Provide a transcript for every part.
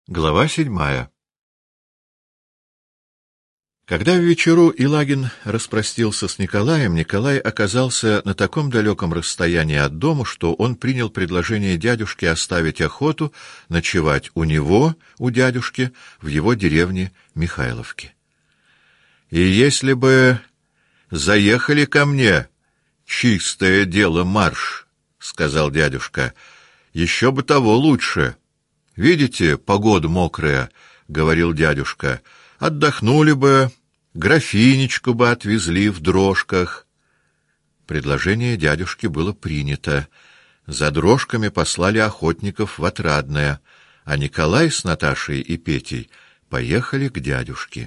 Глава 7. Когда в вечеру Илагин распростился с Николаем, Николай оказался на таком далеком расстоянии от дому, что он принял предложение дядюшки оставить охоту, ночевать у него, у дядюшки, в его деревне Михайловке. «И если бы заехали ко мне, чистое дело марш», — сказал дядюшка, — «еще бы того лучше. Видите, погода мокрая», — говорил дядюшка, — «отдохнули бы, графинечку бы отвезли в дрожках». Предложение дядюшки было принято. За дрожками послали охотников в Отрадное, а Николай с Наташей и Петей поехали к дядюшке.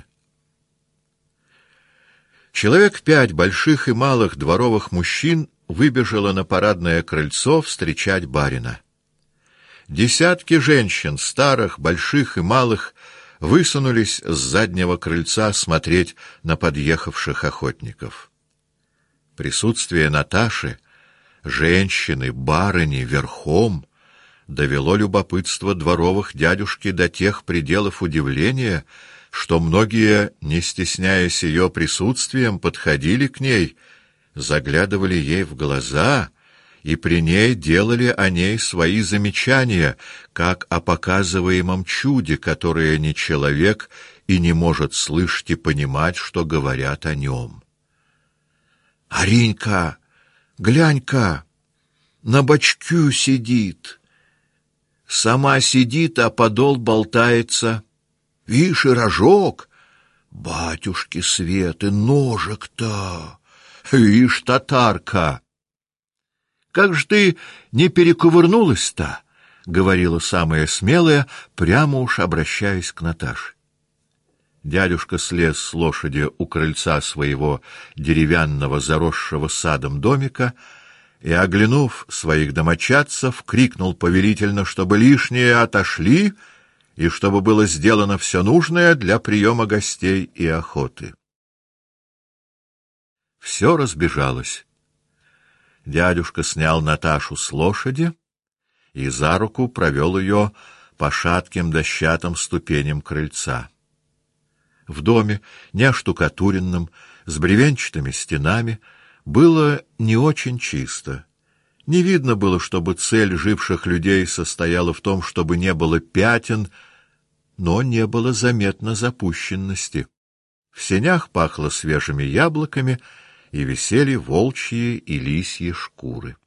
Человек 5 больших и малых дворовых мужчин выбежало на парадное крыльцо встречать барина. Десятки женщин, старых, больших и малых, высунулись с заднего крыльца смотреть на подъехавших охотников. Присутствие Наташи, женщины, барыни, верхом, довело любопытство дворовых дядюшки до тех пределов удивления, что многие, не стесняясь ее присутствием, подходили к ней, заглядывали ей в глаза и при ней делали о ней свои замечания, как о показываемом чуде, которое не человек и не может слышать и понимать, что говорят о нем. «Аринька, глянь-ка, на бочку сидит. Сама сидит, а подол болтается. Вишь, и рожок. Батюшки Светы, ножик-то! Вишь, татарка! Как же ты не перекувырнулась-то?» — говорила самая смелая, прямо уж обращаясь к Наташе. Дядюшка слез с лошади у крыльца своего деревянного заросшего садом домика и, оглянув своих домочадцев, крикнул повелительно, чтобы лишние отошли и чтобы было сделано все нужное для приема гостей и охоты. Все разбежалось. Дядюшка снял Наташу с лошади и за руку провел ее по шатким дощатым ступеням крыльца. В доме, не оштукатуренном, с бревенчатыми стенами, было не очень чисто. Не видно было, чтобы цель живших людей состояла в том, чтобы не было пятен, но не было заметно запущенности. В сенях пахло свежими яблоками, и висели волчьи и лисьи шкуры.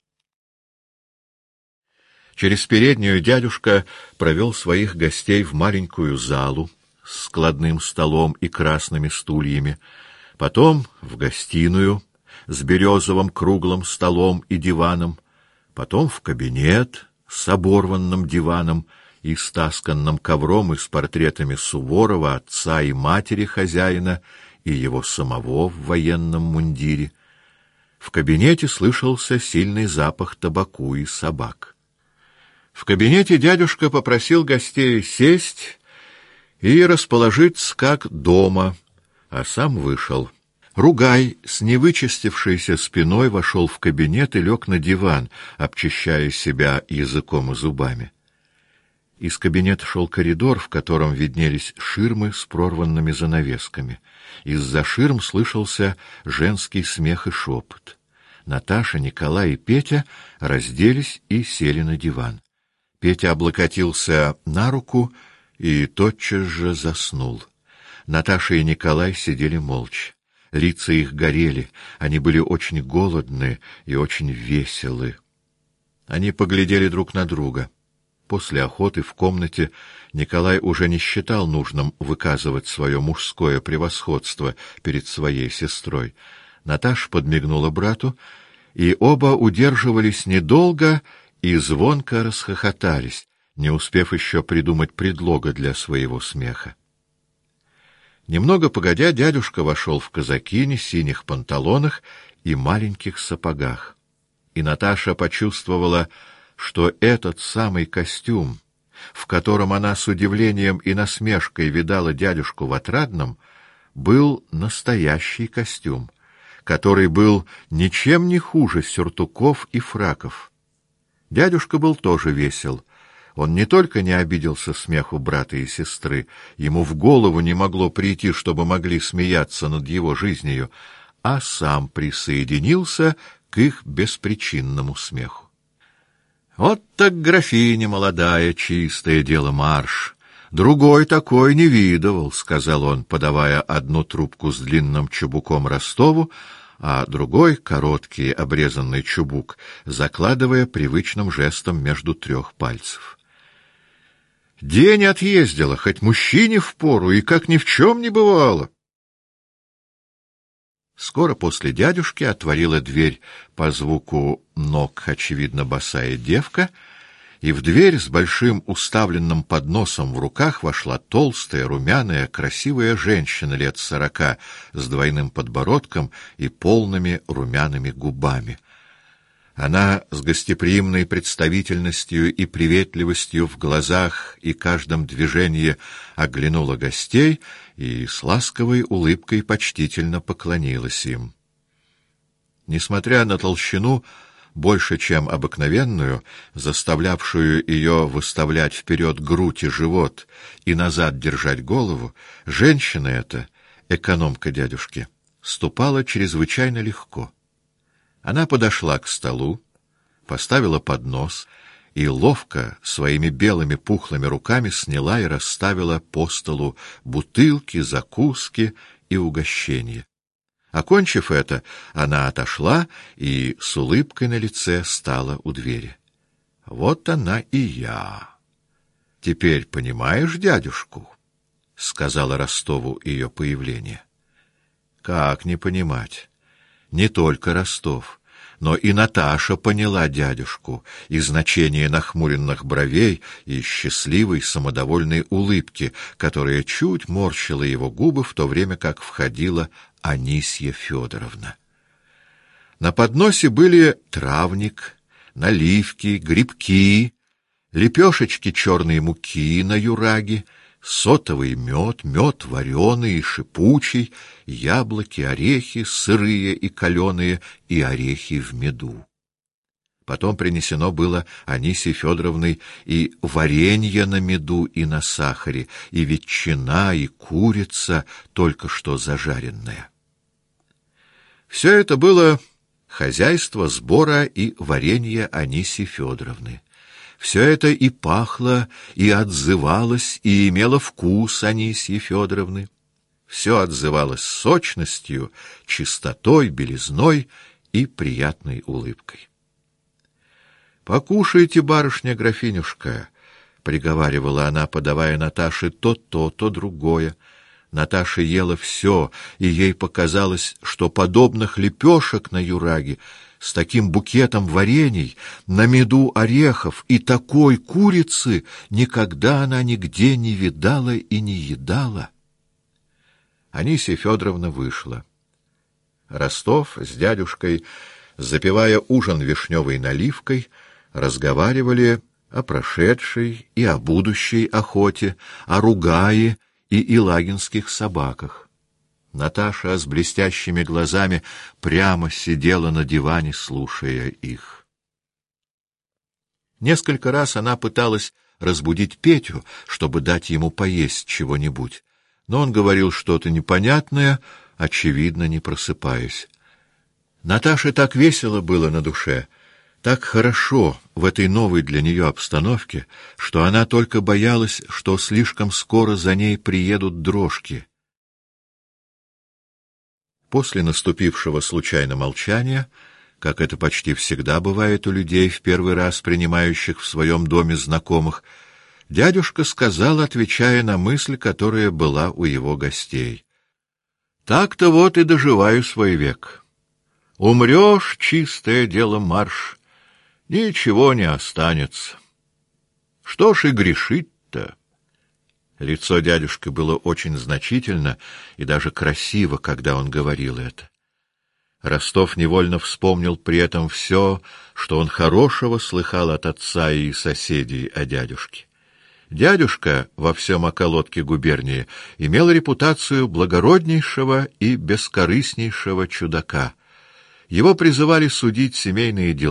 Через переднюю дядюшка провел своих гостей в маленькую залу с складным столом и красными стульями, потом в гостиную с березовым круглым столом и диваном, потом в кабинет с оборванным диваном и стасканным ковром и с портретами Суворова, отца и матери хозяина, и его самого в военном мундире. В кабинете слышался сильный запах табаку и собак. В кабинете дядюшка попросил гостей сесть и расположиться как дома, а сам вышел. Ругай с невычистившейся спиной вошел в кабинет и лег на диван, обчищая себя языком и зубами. Из кабинета шел коридор, в котором виднелись ширмы с прорванными занавесками. Из-за ширм слышался женский смех и шепот. Наташа, Николай и Петя разделись и сели на диван. Петя облокотился на руку и тотчас же заснул. Наташа и Николай сидели молча. Лица их горели, они были очень голодны и очень веселы. Они поглядели друг на друга. После охоты в комнате Николай уже не считал нужным выказывать свое мужское превосходство перед своей сестрой. Наташа подмигнула брату, и оба удерживались недолго и звонко расхохотались, не успев еще придумать предлога для своего смеха. Немного погодя, дядюшка вошел в казакине, синих панталонах и маленьких сапогах. И Наташа почувствовала, что этот самый костюм, в котором она с удивлением и насмешкой видала дядюшку в Отрадном, был настоящий костюм, который был ничем не хуже сюртуков и фраков. Дядюшка был тоже весел. Он не только не обиделся смеху брата и сестры, ему в голову не могло прийти, чтобы могли смеяться над его жизнью, а сам присоединился к их беспричинному смеху. Вот так графиня молодая, чистое дело марш. Другой такой не видывал, — сказал он, подавая одну трубку с длинным чубуком Ростову, а другой, короткий обрезанный чубук, закладывая привычным жестом между 3 пальцев. День отъездила, хоть мужчине впору, и как ни в чем не бывало. Скоро после дядюшки отворила дверь по звуку ног, очевидно, босая девка, и в дверь с большим уставленным подносом в руках вошла толстая, румяная, красивая женщина лет 40 с двойным подбородком и полными румяными губами. Она с гостеприимной представительностью и приветливостью в глазах и каждом движении оглянула гостей и с ласковой улыбкой почтительно поклонилась им. Несмотря на толщину, больше чем обыкновенную, заставлявшую ее выставлять вперед грудь и живот и назад держать голову, женщина эта, экономка дядюшки, ступала чрезвычайно легко. Она подошла к столу, поставила поднос и ловко своими белыми пухлыми руками сняла и расставила по столу бутылки, закуски и угощения. Окончив это, она отошла и с улыбкой на лице стала у двери. — Вот она и я. — Теперь понимаешь дядюшку? — сказала Ростову ее появление. — Как не понимать? Не только Ростов, но и Наташа поняла дядюшку, и значение нахмуренных бровей, и счастливой самодовольной улыбки, которая чуть морщила его губы, в то время как входила Анисья Федоровна. На подносе были травник, наливки, грибки, лепешечки черной муки на юраге, сотовый мед, мед вареный и шипучий, яблоки, орехи сырые и каленые, и орехи в меду. Потом принесено было Анисьей Федоровной и варенье на меду и на сахаре, и ветчина, и курица, только что зажаренная. Все это было хозяйство сбора и варенья Анисьи Федоровны. Все это и пахло, и отзывалось, и имело вкус Анисьи Федоровны. Все отзывалось сочностью, чистотой, белизной и приятной улыбкой. «Покушайте, барышня-графинюшка», — приговаривала она, подавая Наташе то, то другое. Наташа ела все, и ей показалось, что подобных лепешек на юраге, с таким букетом варений, на меду орехов и такой курицы никогда она нигде не видала и не едала. Анисья Федоровна вышла. Ростов с дядюшкой, запивая ужин вишневой наливкой, разговаривали о прошедшей и о будущей охоте, о ругае и илагинских собаках. Наташа с блестящими глазами прямо сидела на диване, слушая их. Несколько раз она пыталась разбудить Петю, чтобы дать ему поесть чего-нибудь, но он говорил что-то непонятное, очевидно, не просыпаясь. Наташе так весело было на душе, так хорошо в этой новой для нее обстановке, что она только боялась, что слишком скоро за ней приедут дрожки. После наступившего случайно молчания, как это почти всегда бывает у людей, в первый раз принимающих в своем доме знакомых, дядюшка сказал, отвечая на мысль, которая была у его гостей: «Так-то вот и доживаю свой век. Умрешь, чистое дело марш, ничего не останется. Что ж и грешить-то?» Лицо дядюшки было очень значительно и даже красиво, когда он говорил это. Ростов невольно вспомнил при этом все, что он хорошего слыхал от отца и соседей о дядюшке. Дядюшка во всем околотке губернии имел репутацию благороднейшего и бескорыстнейшего чудака. Его призывали судить семейные дела,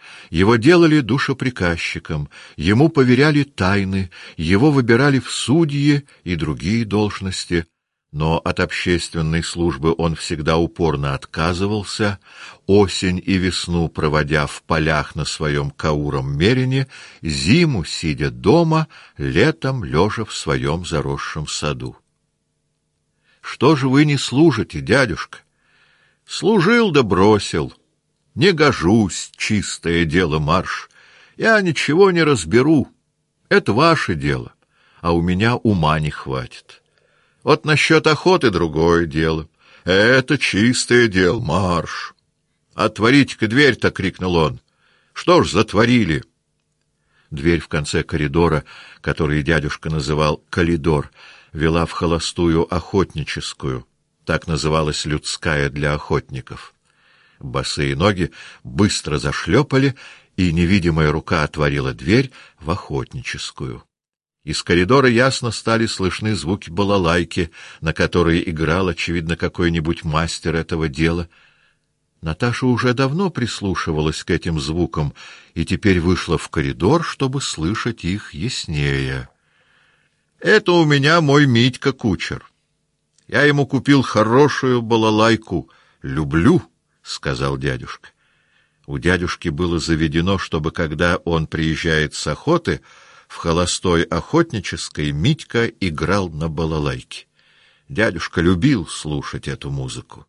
Его делали душеприказчиком, ему поверяли тайны, его выбирали в судьи и другие должности, но от общественной службы он всегда упорно отказывался, осень и весну проводя в полях на своем кауром мерине, зиму сидя дома, летом лежа в своем заросшем саду. Что же вы не служите, дядюшка? Служил да бросил. Не гожусь, чистое дело, марш. Я ничего не разберу. Это ваше дело, а у меня ума не хватит. Вот насчет охоты другое дело. Это чистое дело, марш. Отворите-ка дверь-то, крикнул он. Что ж затворили? Дверь в конце коридора, который дядюшка называл коридор, вела в холостую охотническую. Так называлась людская для охотников. Босые ноги быстро зашлепали, и невидимая рука отворила дверь в охотническую. Из коридора ясно стали слышны звуки балалайки, на которой играл, очевидно, какой-нибудь мастер этого дела. Наташа уже давно прислушивалась к этим звукам и теперь вышла в коридор, чтобы слышать их яснее. «Это у меня мой Митька кучер. Я ему купил хорошую балалайку. Люблю», — сказал дядюшка. У дядюшки было заведено, чтобы, когда он приезжает с охоты, в холостой охотнической Митька играл на балалайке. Дядюшка любил слушать эту музыку.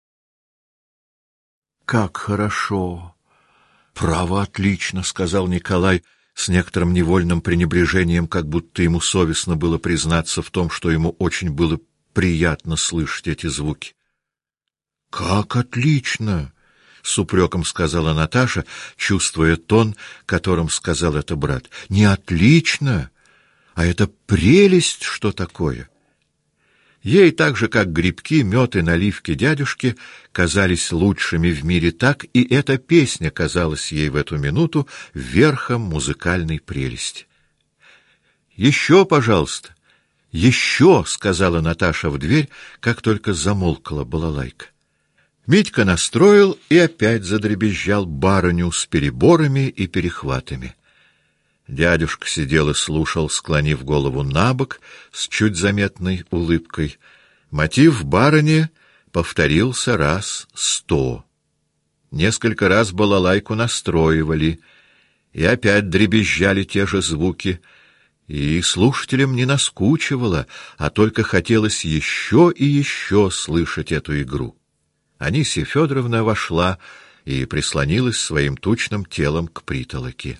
«Как хорошо! Право, отлично!» — сказал Николай с некоторым невольным пренебрежением, как будто ему совестно было признаться в том, что ему очень было приятно слышать эти звуки. «Как отлично!» — с упреком сказала Наташа, чувствуя тон, которым сказал это брат. «Не отлично, а это прелесть, что такое!» Ей так же, как грибки, мед и наливки дядюшки, казались лучшими в мире, так и эта песня казалась ей в эту минуту верхом музыкальной прелести. «Еще, пожалуйста, еще!» — сказала Наташа в дверь, как только замолкла балалайка. Митька настроил и опять задребезжал барыню с переборами и перехватами. Дядюшка сидел и слушал, склонив голову набок, с чуть заметной улыбкой. Мотив барыни повторился раз 100. Несколько раз балалайку настроивали, и опять дребезжали те же звуки, и слушателям не наскучивало, а только хотелось еще и еще слышать эту игру. Анисья Федоровна вошла и прислонилась своим тучным телом к притолоке.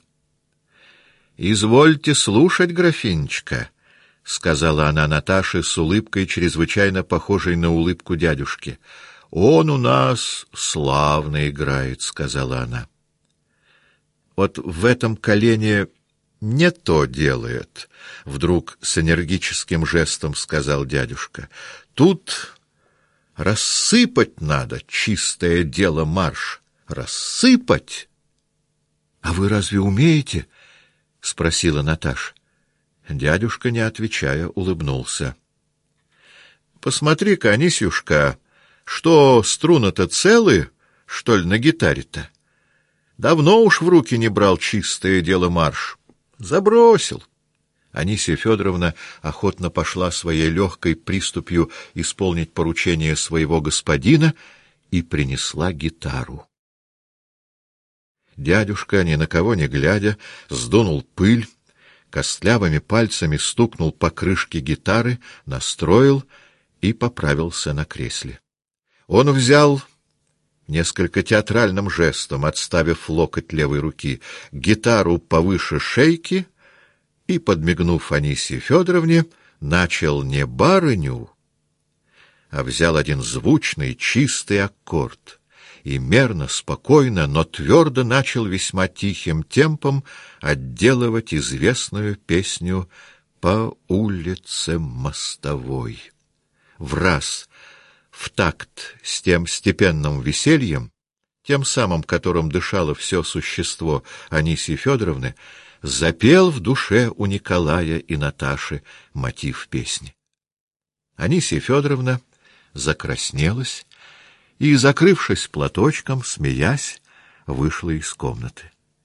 — Извольте слушать, графинечка, — сказала она Наташе с улыбкой, чрезвычайно похожей на улыбку дядюшки. — Он у нас славно играет, — сказала она. — Вот в этом колене не то делает, — вдруг с энергическим жестом сказал дядюшка. — Тут рассыпать надо, чистое дело, марш. Рассыпать! — А вы разве умеете? — спросила Наташа. Дядюшка, не отвечая, улыбнулся. — Посмотри-ка, Анисюшка, что струны-то целы, что ли, на гитаре-то? Давно уж в руки не брал чистое дело марш. Забросил. Анисья Федоровна охотно пошла своей легкой приступью исполнить поручение своего господина и принесла гитару. Дядюшка, ни на кого не глядя, сдунул пыль, костлявыми пальцами стукнул по крышке гитары, настроил и поправился на кресле. Он взял, несколько театральным жестом, отставив локоть левой руки, гитару повыше шейки и, подмигнув Анисье Федоровне, начал не барыню, а взял один звучный, чистый аккорд и мерно, спокойно, но твердо начал весьма тихим темпом отделывать известную песню «По улице мостовой». Враз, в такт с тем степенным весельем, тем самым, которым дышало все существо Анисьи Федоровны, запел в душе у Николая и Наташи мотив песни. Анисья Федоровна закраснелась и, закрывшись платочком, смеясь, вышла из комнаты.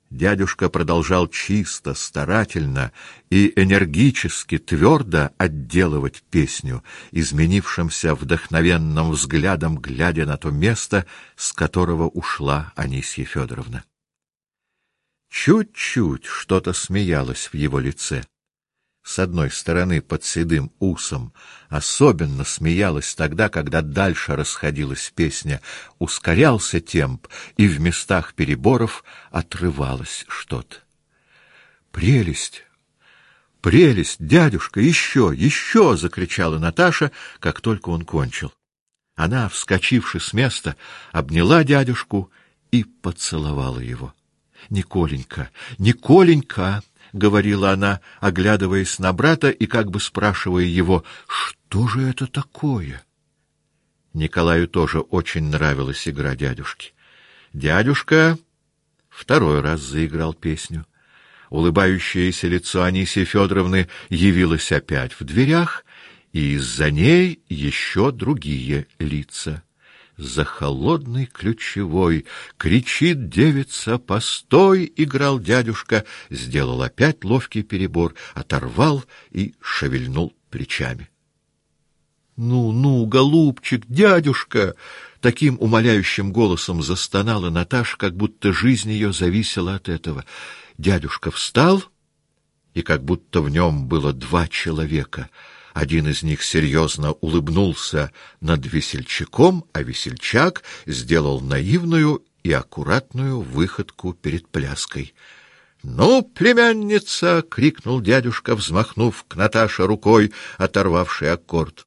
Дядюшка продолжал чисто, старательно и энергически, твердо отделывать песню, изменившимся вдохновенным взглядом, глядя на то место, с которого ушла Анисья Федоровна. Чуть-чуть что-то смеялось в его лице. С одной стороны, под седым усом, особенно смеялась тогда, когда дальше расходилась песня, ускорялся темп, и в местах переборов отрывалось что-то. «Прелесть! Прелесть! Дядюшка! Еще! Еще!» — закричала Наташа, как только он кончил. Она, вскочивши с места, обняла дядюшку и поцеловала его. «Николенька! Николенька!» — говорила она, оглядываясь на брата и как бы спрашивая его, что же это такое? Николаю тоже очень нравилась игра дядюшки. Дядюшка второй раз заиграл песню. Улыбающееся лицо Анисьи Федоровны явилось опять в дверях, и из-за ней еще другие лица. За холодной ключевой кричит девица: «Постой!» — играл дядюшка, сделал опять ловкий перебор, оторвал и шевельнул плечами. «Ну, ну, голубчик, дядюшка!» — таким умоляющим голосом застонала Наташа, как будто жизнь ее зависела от этого. Дядюшка встал, и как будто в нем было два человека. Один из них серьезно улыбнулся над весельчаком, а весельчак сделал наивную и аккуратную выходку перед пляской. «Ну, племянница!» — крикнул дядюшка, взмахнув к Наташе рукой, оторвавшей аккорд.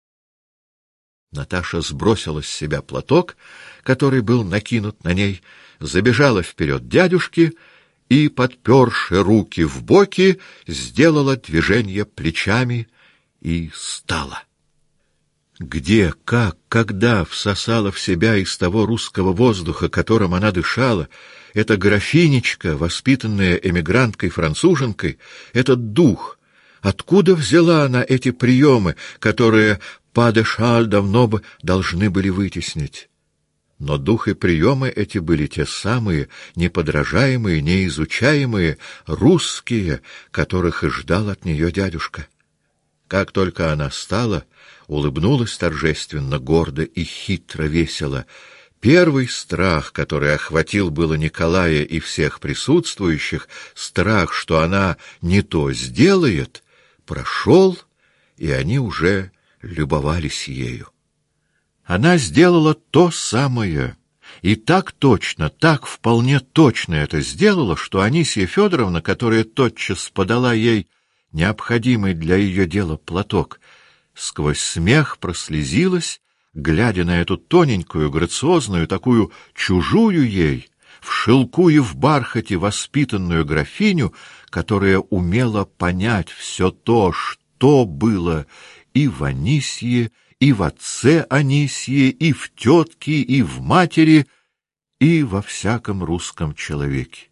Наташа сбросила с себя платок, который был накинут на ней, забежала вперед дядюшки и, подперши руки в боки, сделала движение плечами и стала. Где, как, когда всосала в себя из того русского воздуха, которым она дышала, эта графинечка, воспитанная эмигранткой-француженкой, этот дух, откуда взяла она эти приемы, которые Па-де-Шаль давно бы должны были вытеснить? Но дух и приемы эти были те самые, неподражаемые, неизучаемые, русские, которых и ждал от нее дядюшка. Как только она стала, улыбнулась торжественно, гордо и хитро весело. Первый страх, который охватил было Николая и всех присутствующих, страх, что она не то сделает, прошел, и они уже любовались ею. Она сделала то самое, и так точно, так вполне точно это сделала, что Анисья Федоровна, которая тотчас подала ей необходимый для ее дела платок, сквозь смех прослезилась, глядя на эту тоненькую, грациозную, такую чужую ей, в шелку и в бархате воспитанную графиню, которая умела понять все то, что было и в Анисье, и в отце Анисье, и в тетке, и в матери, и во всяком русском человеке.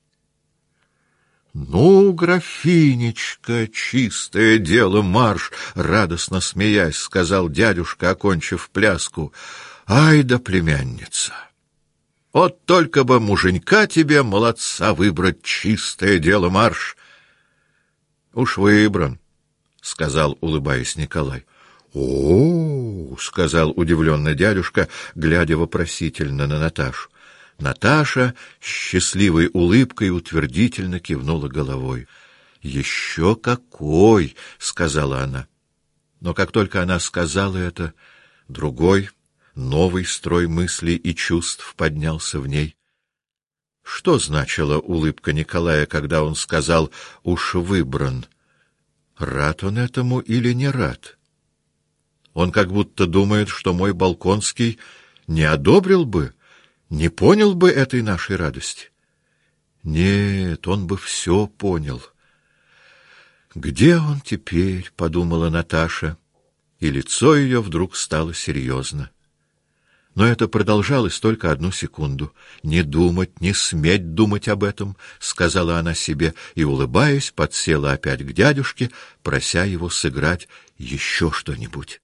«Ну, графинечка, чистое дело, марш!» — радостно смеясь, сказал дядюшка, окончив пляску. «Ай да племянница! Вот только бы муженька тебе, молодца, выбрать, чистое дело, марш!» «Уж выбран», — сказал, улыбаясь Николай. «О-о-о!» — сказал удивленный дядюшка, глядя вопросительно на Наташу. Наташа с счастливой улыбкой утвердительно кивнула головой. «Еще какой!» — сказала она. Но как только она сказала это, другой, новый строй мыслей и чувств поднялся в ней. Что значила улыбка Николая, когда он сказал «уж выбран»? Рад он этому или не рад? Он как будто думает, что мой Болконский не одобрил бы, не понял бы этой нашей радости. Нет, он бы все понял. «Где он теперь?» — подумала Наташа, и лицо ее вдруг стало серьезно. Но это продолжалось только 1 секунду. «Не думать, не сметь думать об этом», — сказала она себе, и, улыбаясь, подсела опять к дядюшке, прося его сыграть еще что-нибудь.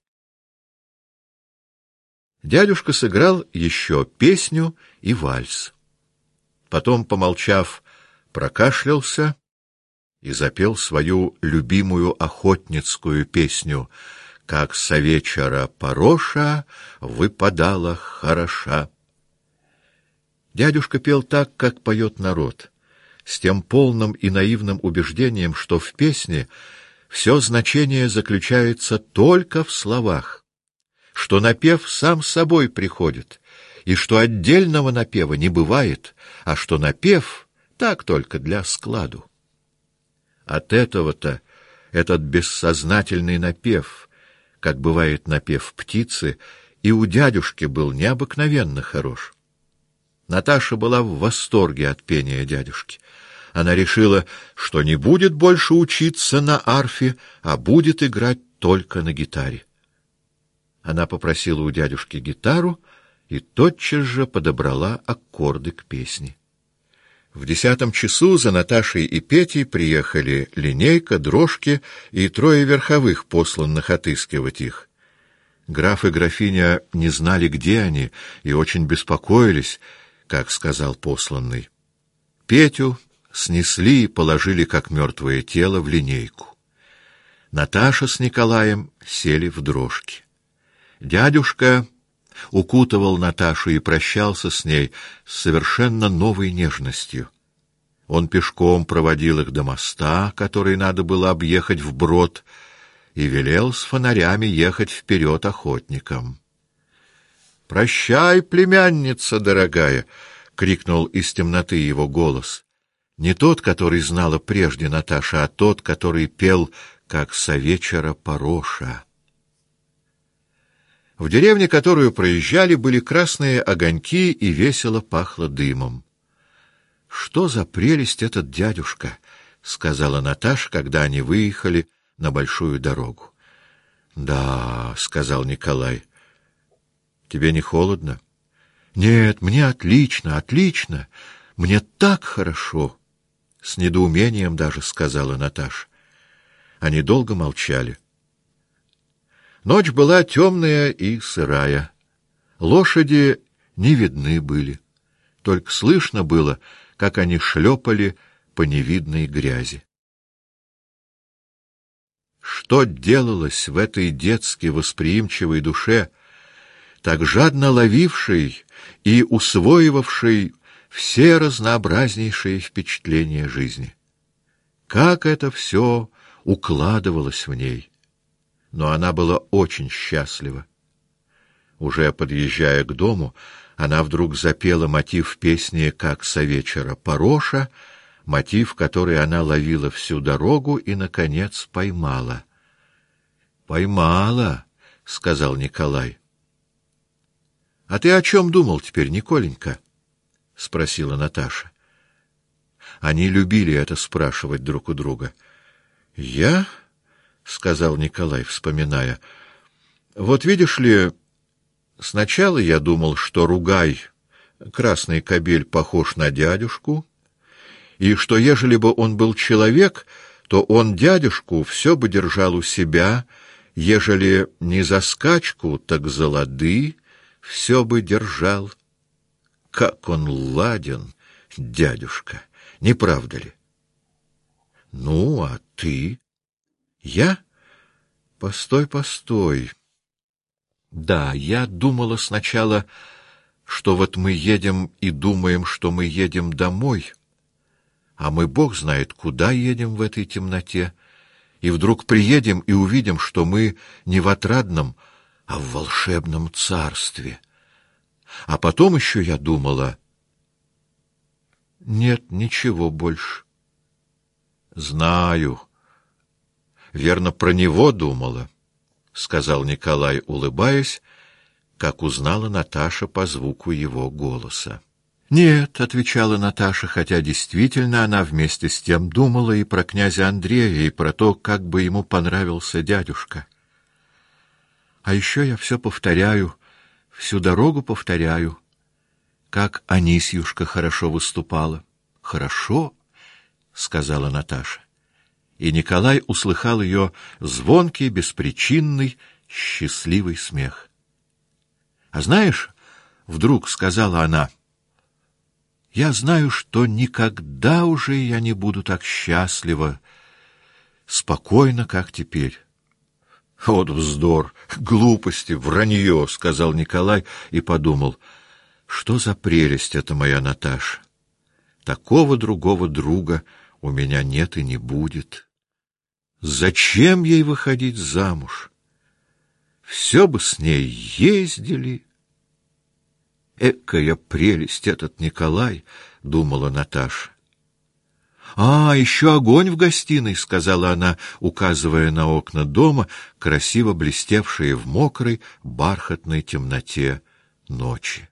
Дядюшка сыграл еще песню и вальс. Потом, помолчав, прокашлялся и запел свою любимую охотницкую песню «Как со вечера пороша выпадала хороша». Дядюшка пел так, как поет народ, с тем полным и наивным убеждением, что в песне все значение заключается только в словах, что напев сам собой приходит, и что отдельного напева не бывает, а что напев так только для складу. От этого-то этот бессознательный напев, как бывает напев птицы, и у дядюшки был необыкновенно хорош. Наташа была в восторге от пения дядюшки. Она решила, что не будет больше учиться на арфе, а будет играть только на гитаре. Она попросила у дядюшки гитару и тотчас же подобрала аккорды к песне. В 10 часу за Наташей и Петей приехали линейка, дрожки и 3 верховых, посланных отыскивать их. Граф и графиня не знали, где они, и очень беспокоились, как сказал посланный. Петю снесли и положили, как мертвое тело, в линейку. Наташа с Николаем сели в дрожки. Дядюшка укутывал Наташу и прощался с ней с совершенно новой нежностью. Он пешком проводил их до моста, который надо было объехать вброд, и велел с фонарями ехать вперед охотникам. «Прощай, племянница дорогая!» — крикнул из темноты его голос. Не тот, который знала прежде Наташа, а тот, который пел «Как со вечера пороша». В деревне, которую проезжали, были красные огоньки и весело пахло дымом. «Что за прелесть этот дядюшка!» — сказала Наташа, когда они выехали на большую дорогу. «Да», — сказал Николай. «Тебе не холодно?» «Нет, мне отлично, отлично. Мне так хорошо!» С недоумением даже сказала Наташа. Они долго молчали. Ночь была темная и сырая. Лошади не видны были. Только слышно было, как они шлепали по невидной грязи. Что делалось в этой детски восприимчивой душе, так жадно ловившей и усвоивавшей все разнообразнейшие впечатления жизни? Как это все укладывалось в ней! Но она была очень счастлива. Уже подъезжая к дому, она вдруг запела мотив песни «Как со вечера пороша», мотив, который она ловила всю дорогу и, наконец, поймала. «Поймала», — сказал Николай. «А ты о чем думал теперь, Николенька?» — спросила Наташа. Они любили это спрашивать друг у друга. «Я?» — сказал Николай, вспоминая. «Вот видишь ли, сначала я думал, что Ругай, красный кобель, похож на дядюшку, и что, ежели бы он был человек, то он дядюшку все бы держал у себя, ежели не за скачку, так за лады все бы держал. Как он ладен, дядюшка, не правда ли?» «Ну, а ты?» «Я? Постой, постой. Да, я думала сначала, что вот мы едем и думаем, что мы едем домой, а мы, Бог знает, куда едем в этой темноте, и вдруг приедем и увидим, что мы не в отрадном, а в волшебном царстве. А потом еще я думала... Нет, ничего больше. Знаю. Верно, про него думала, — сказал Николай, улыбаясь, как узнала Наташа по звуку его голоса. «Нет», — отвечала Наташа, хотя действительно она вместе с тем думала и про князя Андрея, и про то, как бы ему понравился дядюшка. «А еще я все повторяю, всю дорогу повторяю, как Анисьюшка хорошо выступала». «Хорошо», — сказала Наташа. И Николай услыхал ее звонкий, беспричинный, счастливый смех. «А знаешь, — вдруг сказала она, — Я знаю, что никогда уже я не буду так счастлива, спокойно, как теперь. — Вот вздор, глупости, вранье, — сказал Николай и подумал, что за прелесть это моя Наташа. Такого другого друга у меня нет и не будет. Зачем ей выходить замуж? Все бы с ней ездили. Экая прелесть этот Николай, — думала Наташа. — А, еще огонь в гостиной, — сказала она, указывая на окна дома, красиво блестевшие в мокрой бархатной темноте ночи.